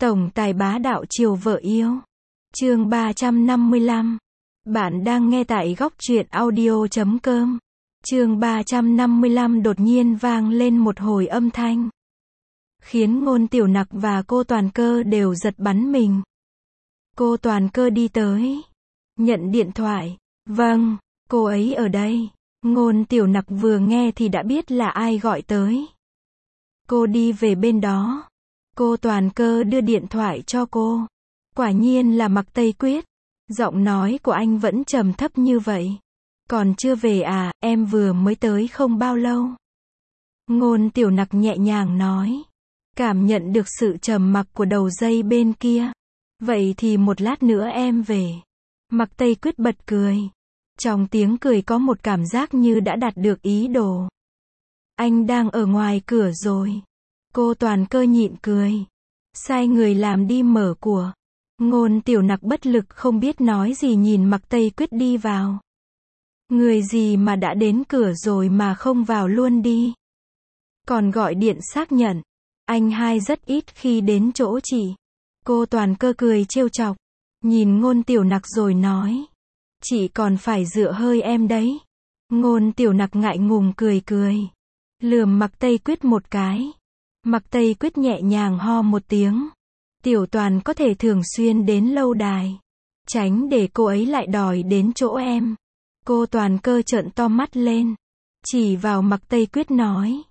Tổng tài bá đạo chiều vợ yêu. Chương 355. Bạn đang nghe tại góc truyện audio.com. Chương 355 đột nhiên vang lên một hồi âm thanh, khiến Ngôn Tiểu Nặc và cô Toàn Cơ đều giật bắn mình. Cô Toàn Cơ đi tới, nhận điện thoại. Vâng, cô ấy ở đây. Ngôn Tiểu Nặc vừa nghe thì đã biết là ai gọi tới. Cô đi về bên đó. Cô Toàn Cơ đưa điện thoại cho cô. Quả nhiên là Mạc Tây Quyết. Giọng nói của anh vẫn trầm thấp như vậy. Còn chưa về à, em vừa mới tới không bao lâu. Ngôn Tiểu Nặc nhẹ nhàng nói. Cảm nhận được sự trầm mặc của đầu dây bên kia. Vậy thì một lát nữa em về. Mạc Tây Quyết bật cười. Trong tiếng cười có một cảm giác như đã đạt được ý đồ. Anh đang ở ngoài cửa rồi. Cô Toàn Cơ nhịn cười. Sai người làm đi mở của. Ngôn Tiểu Nặc bất lực không biết nói gì nhìn Mạc Tây Quyết đi vào. Người gì mà đã đến cửa rồi mà không vào luôn đi. Còn gọi điện xác nhận. Anh hai rất ít khi đến chỗ chị. Cô Toàn Cơ cười trêu chọc. Nhìn Ngôn Tiểu Nặc rồi nói. Chị còn phải dựa hơi em đấy. Ngôn Tiểu Nặc ngại ngùng cười cười. Lườm Mạc Tây Quyết một cái. Mạc Tây Quyết nhẹ nhàng ho một tiếng. Tiểu Toàn có thể thường xuyên đến lâu đài. Tránh để cô ấy lại đòi đến chỗ em. Cô Toàn Cơ trợn to mắt lên. Chỉ vào Mạc Tây Quyết nói.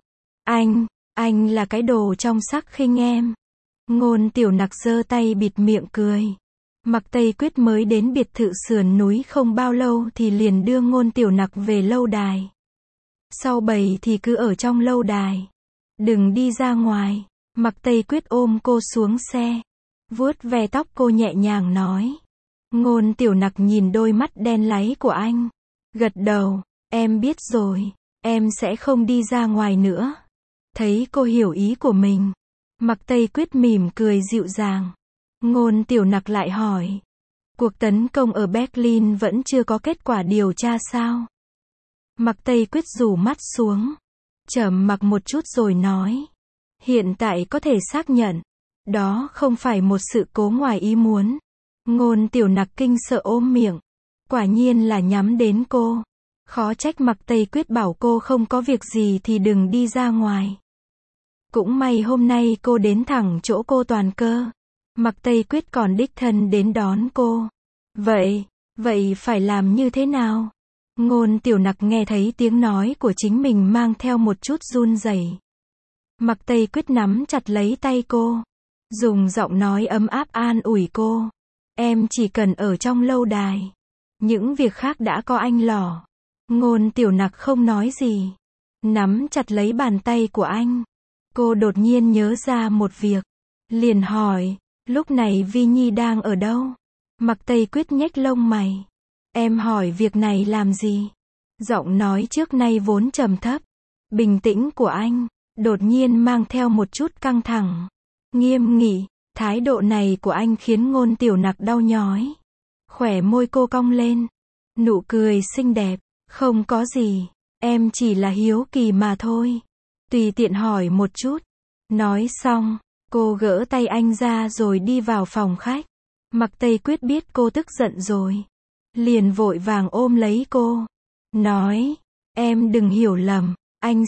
Anh là cái đồ trong sắc khinh em. Ngôn Tiểu Nặc giơ tay bịt miệng cười. Mạc Tây Quyết mới đến biệt thự sườn núi không bao lâu thì liền đưa Ngôn Tiểu Nặc về lâu đài. Sau bầy thì cứ ở trong lâu đài. Đừng đi ra ngoài. Mạc Tây Quyết ôm cô xuống xe. Vuốt ve tóc cô nhẹ nhàng nói. Ngôn Tiểu Nặc nhìn đôi mắt đen láy của anh. Gật đầu. Em biết rồi. Em sẽ không đi ra ngoài nữa. Thấy cô hiểu ý của mình. Mạc Tây Quyết mỉm cười dịu dàng. Ngôn Tiểu Nặc lại hỏi. Cuộc tấn công ở Berlin vẫn chưa có kết quả điều tra sao? Mạc Tây Quyết rủ mắt xuống. Trầm mặc một chút rồi nói. Hiện tại có thể xác nhận. Đó không phải một sự cố ngoài ý muốn. Ngôn Tiểu Nặc kinh sợ ôm miệng. Quả nhiên là nhắm đến cô. Khó trách Mạc Tây Quyết bảo cô không có việc gì thì đừng đi ra ngoài. Cũng may hôm nay cô đến thẳng chỗ cô Toàn Cơ. Mạc Tây Quyết còn đích thân đến đón cô. Vậy phải làm như thế nào? Ngôn Tiểu Nặc nghe thấy tiếng nói của chính mình mang theo một chút run rẩy. Mạc Tây Quyết nắm chặt lấy tay cô. Dùng giọng nói ấm áp an ủi cô. Em chỉ cần ở trong lâu đài. Những việc khác đã có anh lo. Ngôn Tiểu Nặc không nói gì. Nắm chặt lấy bàn tay của anh. Cô đột nhiên nhớ ra một việc. Liền hỏi. Lúc này Vi Nhi đang ở đâu? Mạc Tây Quyết nhếch lông mày. Em hỏi việc này làm gì? Giọng nói trước nay vốn trầm thấp, bình tĩnh của anh, đột nhiên mang theo một chút căng thẳng, nghiêm nghị. Thái độ này của anh khiến Ngôn Tiểu Nặc đau nhói. Khóe môi cô cong lên. Nụ cười xinh đẹp. Không có gì. Em chỉ là hiếu kỳ mà thôi. Tùy tiện hỏi một chút. Nói xong, cô gỡ tay anh ra rồi đi vào phòng khách. Mạc Tây Quyết biết cô tức giận rồi. Liền vội vàng ôm lấy cô. Nói, em đừng hiểu lầm. Anh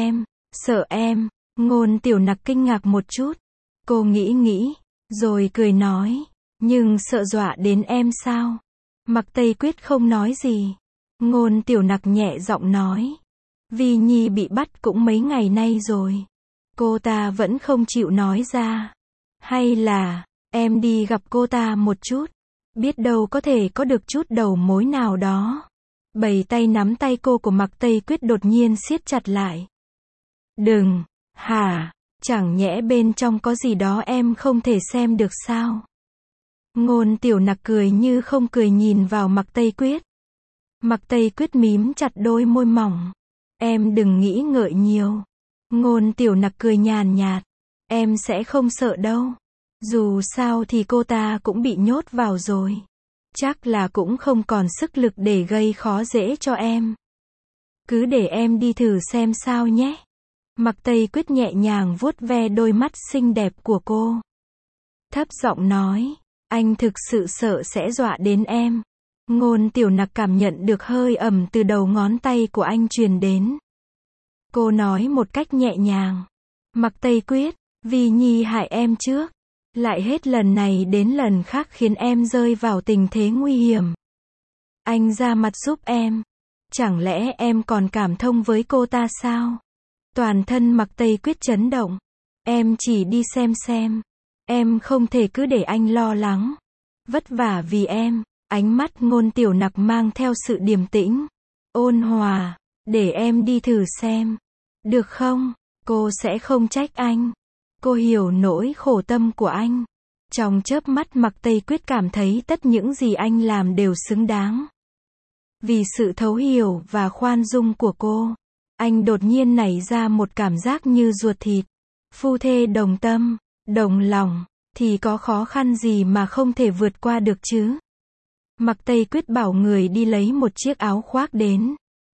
sợ em. Ngôn Tiểu Nặc kinh ngạc một chút. Cô nghĩ, rồi cười nói. Nhưng sợ dọa đến em sao? Mạc Tây Quyết không nói gì. Ngôn Tiểu Nặc nhẹ giọng nói. Vi Nhi bị bắt cũng mấy ngày nay rồi. Cô ta vẫn không chịu nói ra. Hay là, em đi gặp cô ta một chút. Biết đâu có thể có được chút đầu mối nào đó. Bầy tay nắm tay cô của Mạc Tây Quyết đột nhiên siết chặt lại. Đừng, hả? Chẳng nhẽ bên trong có gì đó em không thể xem được sao? Ngôn Tiểu Nặc cười như không cười nhìn vào Mạc Tây Quyết. Mạc Tây Quyết mím chặt đôi môi mỏng. Em đừng nghĩ ngợi nhiều. Ngôn Tiểu Nặc cười nhàn nhạt. Em sẽ không sợ đâu. Dù sao thì cô ta cũng bị nhốt vào rồi. Chắc là cũng không còn sức lực để gây khó dễ cho em. Cứ để em đi thử xem sao nhé. Mạc Tây Quyết nhẹ nhàng vuốt ve đôi mắt xinh đẹp của cô. thấp giọng nói, anh thực sự sợ sẽ dọa đến em. Ngôn Tiểu Nặc cảm nhận được hơi ẩm từ đầu ngón tay của anh truyền đến. Cô nói một cách nhẹ nhàng, Mạc Tây Quyết, vì Nhi hại em trước, lại hết lần này đến lần khác khiến em rơi vào tình thế nguy hiểm. Anh ra mặt giúp em. Chẳng lẽ em còn cảm thông với cô ta sao? Toàn thân Mạc Tây Quyết chấn động. Em chỉ đi xem. Em không thể cứ để anh lo lắng. Vất vả vì em. Ánh mắt Ngôn Tiểu Nặc mang theo sự điềm tĩnh, ôn hòa. Để em đi thử xem. Được không? Cô sẽ không trách anh. Cô hiểu nỗi khổ tâm của anh. Trong chớp mắt Mạc Tây Quyết cảm thấy tất những gì anh làm đều xứng đáng. Vì sự thấu hiểu và khoan dung của cô, anh đột nhiên nảy ra một cảm giác như ruột thịt. Phu thê đồng tâm, đồng lòng, thì có khó khăn gì mà không thể vượt qua được chứ? Mạc Tây Quyết bảo người đi lấy một chiếc áo khoác đến.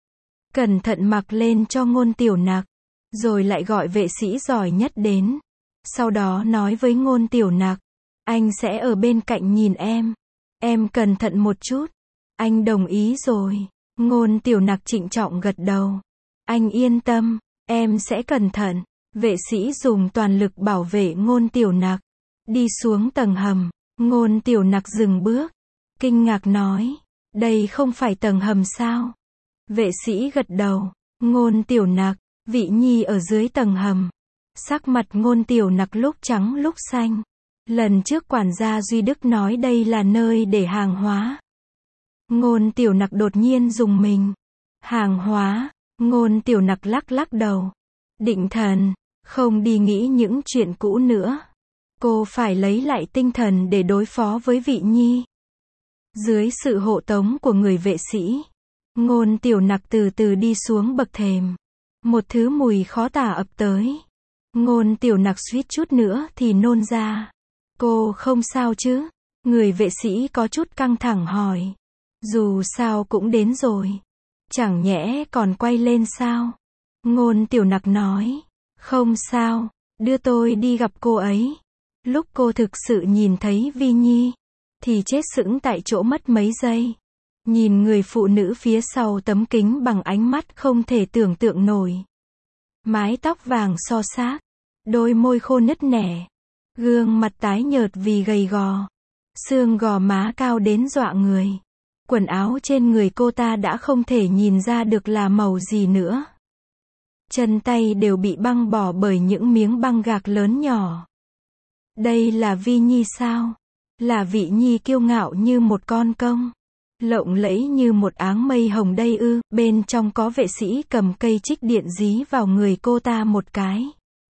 Cẩn thận mặc lên cho Ngôn Tiểu Nặc, rồi lại gọi vệ sĩ giỏi nhất đến. Sau đó nói với Ngôn Tiểu Nặc, anh sẽ ở bên cạnh nhìn em. Em cẩn thận một chút. Anh đồng ý rồi. Ngôn Tiểu Nặc trịnh trọng gật đầu. Anh yên tâm, em sẽ cẩn thận. Vệ sĩ dùng toàn lực bảo vệ Ngôn Tiểu Nặc. Đi xuống tầng hầm, Ngôn Tiểu Nặc dừng bước. Kinh ngạc nói, đây không phải tầng hầm sao? Vệ sĩ gật đầu. Ngôn Tiểu Nặc, Vị Nhi ở dưới tầng hầm. Sắc mặt Ngôn Tiểu Nặc lúc trắng lúc xanh. Lần trước quản gia Duy Đức nói đây là nơi để hàng hóa. Ngôn Tiểu Nặc đột nhiên rùng mình. Hàng hóa? Ngôn Tiểu Nặc lắc đầu. Định thần, không đi nghĩ những chuyện cũ nữa. Cô phải lấy lại tinh thần để đối phó với Vị Nhi. Dưới sự hộ tống của người vệ sĩ, Ngôn Tiểu Nặc từ từ đi xuống bậc thềm. Một thứ mùi khó tả ập tới. Ngôn Tiểu Nặc suýt chút nữa thì nôn ra. Cô không sao chứ? Người vệ sĩ có chút căng thẳng hỏi. Dù sao cũng đến rồi. Chẳng nhẽ còn quay lên sao? Ngôn Tiểu Nặc nói. Không sao, đưa tôi đi gặp cô ấy. Lúc cô thực sự nhìn thấy Vi Nhi, thì chết sững tại chỗ mất mấy giây. Nhìn người phụ nữ phía sau tấm kính bằng ánh mắt không thể tưởng tượng nổi. Mái tóc vàng xo xát, đôi môi khô nứt nẻ, gương mặt tái nhợt vì gầy gò, xương gò má cao đến dọa người. Quần áo trên người cô ta đã không thể nhìn ra được là màu gì nữa. Chân tay đều bị băng bỏ bởi những miếng băng gạc lớn nhỏ. Đây là Vi Nhi sao? Là Vị Nhi kiêu ngạo như một con công, lộng lẫy như một áng mây hồng đây ư? Bên trong có vệ sĩ cầm cây trích điện dí vào người cô ta một cái.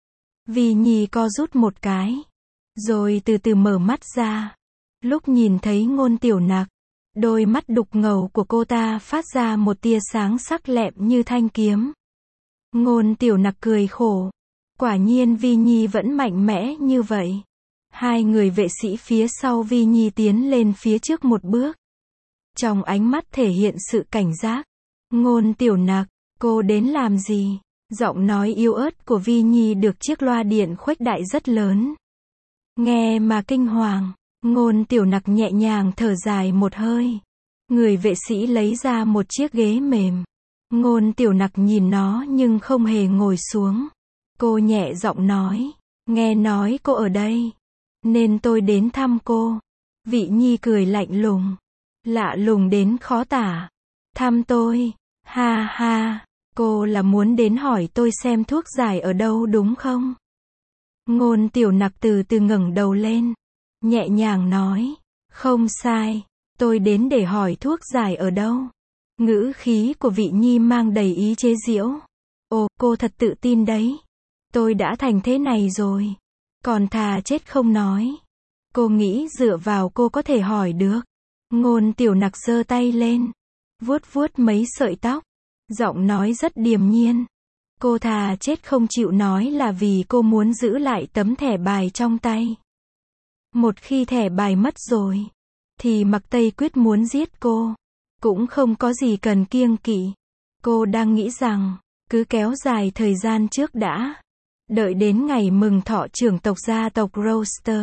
Vi Nhi co rút một cái, rồi từ từ mở mắt ra. Lúc nhìn thấy Ngôn Tiểu Nặc, đôi mắt đục ngầu của cô ta phát ra một tia sáng sắc lẹm như thanh kiếm. Ngôn Tiểu Nặc cười khổ. Quả nhiên Vi Nhi vẫn mạnh mẽ như vậy. Hai người vệ sĩ phía sau Vi Nhi tiến lên phía trước một bước. Trong ánh mắt thể hiện sự cảnh giác. Ngôn Tiểu Nặc, cô đến làm gì? Giọng nói yếu ớt của Vi Nhi được chiếc loa điện khuếch đại rất lớn. Nghe mà kinh hoàng. Ngôn Tiểu Nặc nhẹ nhàng thở dài một hơi. Người vệ sĩ lấy ra một chiếc ghế mềm. Ngôn Tiểu Nặc nhìn nó nhưng không hề ngồi xuống. Cô nhẹ giọng nói, nghe nói cô ở đây, nên tôi đến thăm cô. Vị Nhi cười lạnh lùng, lạ lùng đến khó tả. Thăm tôi? Ha ha, cô là muốn đến hỏi tôi xem thuốc giải ở đâu đúng không? Ngôn Tiểu Nặc từ từ ngẩng đầu lên, nhẹ nhàng nói, không sai, tôi đến để hỏi thuốc giải ở đâu. Ngữ khí của Vị Nhi mang đầy ý chế giễu. Ồ, cô thật tự tin đấy. Tôi đã thành thế này rồi, còn thà chết không nói. Cô nghĩ dựa vào cô có thể hỏi được. Ngôn Tiểu Nặc giơ tay lên, vuốt vuốt mấy sợi tóc, giọng nói rất điềm nhiên. Cô thà chết không chịu nói là vì cô muốn giữ lại tấm thẻ bài trong tay. Một khi thẻ bài mất rồi, thì Mạc Tây Quyết muốn giết cô, cũng không có gì cần kiêng kỵ. Cô đang nghĩ rằng, cứ kéo dài thời gian trước đã. Đợi đến ngày mừng thọ trưởng tộc gia tộc Roster,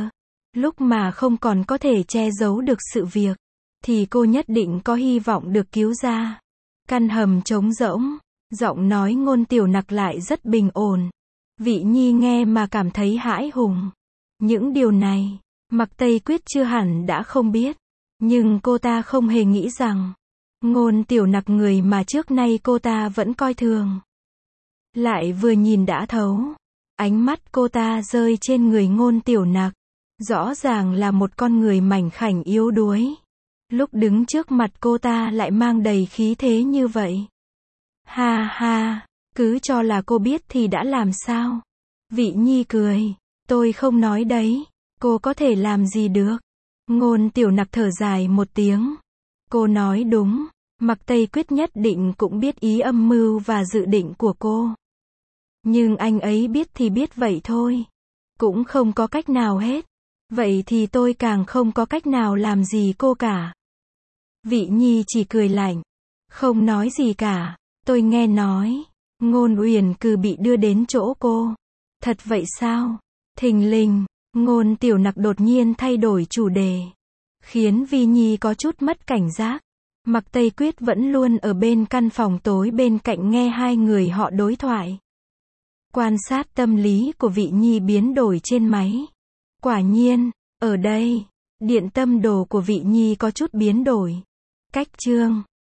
Lúc mà không còn có thể che giấu được sự việc, thì cô nhất định có hy vọng được cứu ra. Căn hầm trống rỗng, giọng nói Ngôn Tiểu Nặc lại rất bình ổn. Vị Nhi nghe mà cảm thấy hãi hùng. Những điều này, Mạc Tây Quyết chưa hẳn đã không biết. Nhưng cô ta không hề nghĩ rằng, Ngôn Tiểu Nặc người mà trước nay cô ta vẫn coi thường, lại vừa nhìn đã thấu. Ánh mắt cô ta rơi trên người Ngôn Tiểu Nặc. Rõ ràng là một con người mảnh khảnh yếu đuối. Lúc đứng trước mặt cô ta lại mang đầy khí thế như vậy. Ha ha, cứ cho là cô biết thì đã làm sao? Vị Nhi cười. Tôi không nói đấy. Cô có thể làm gì được? Ngôn Tiểu Nặc thở dài một tiếng. Cô nói đúng. Mạc Tây Quyết nhất định cũng biết ý âm mưu và dự định của cô. Nhưng anh ấy biết thì biết vậy thôi. Cũng không có cách nào hết. Vậy thì tôi càng không có cách nào làm gì cô cả. Vị Nhi chỉ cười lạnh. Không nói gì cả. Tôi nghe nói, Ngôn Uyển Cừ bị đưa đến chỗ cô. Thật vậy sao? Thình lình, Ngôn Tiểu Nặc đột nhiên thay đổi chủ đề, khiến Vi Nhi có chút mất cảnh giác. Mạc Tây Quyết vẫn luôn ở bên căn phòng tối bên cạnh nghe hai người họ đối thoại. Quan sát tâm lý của Vị Nhi biến đổi trên máy. Quả nhiên, ở đây, điện tâm đồ của Vị Nhi có chút biến đổi. Cách chương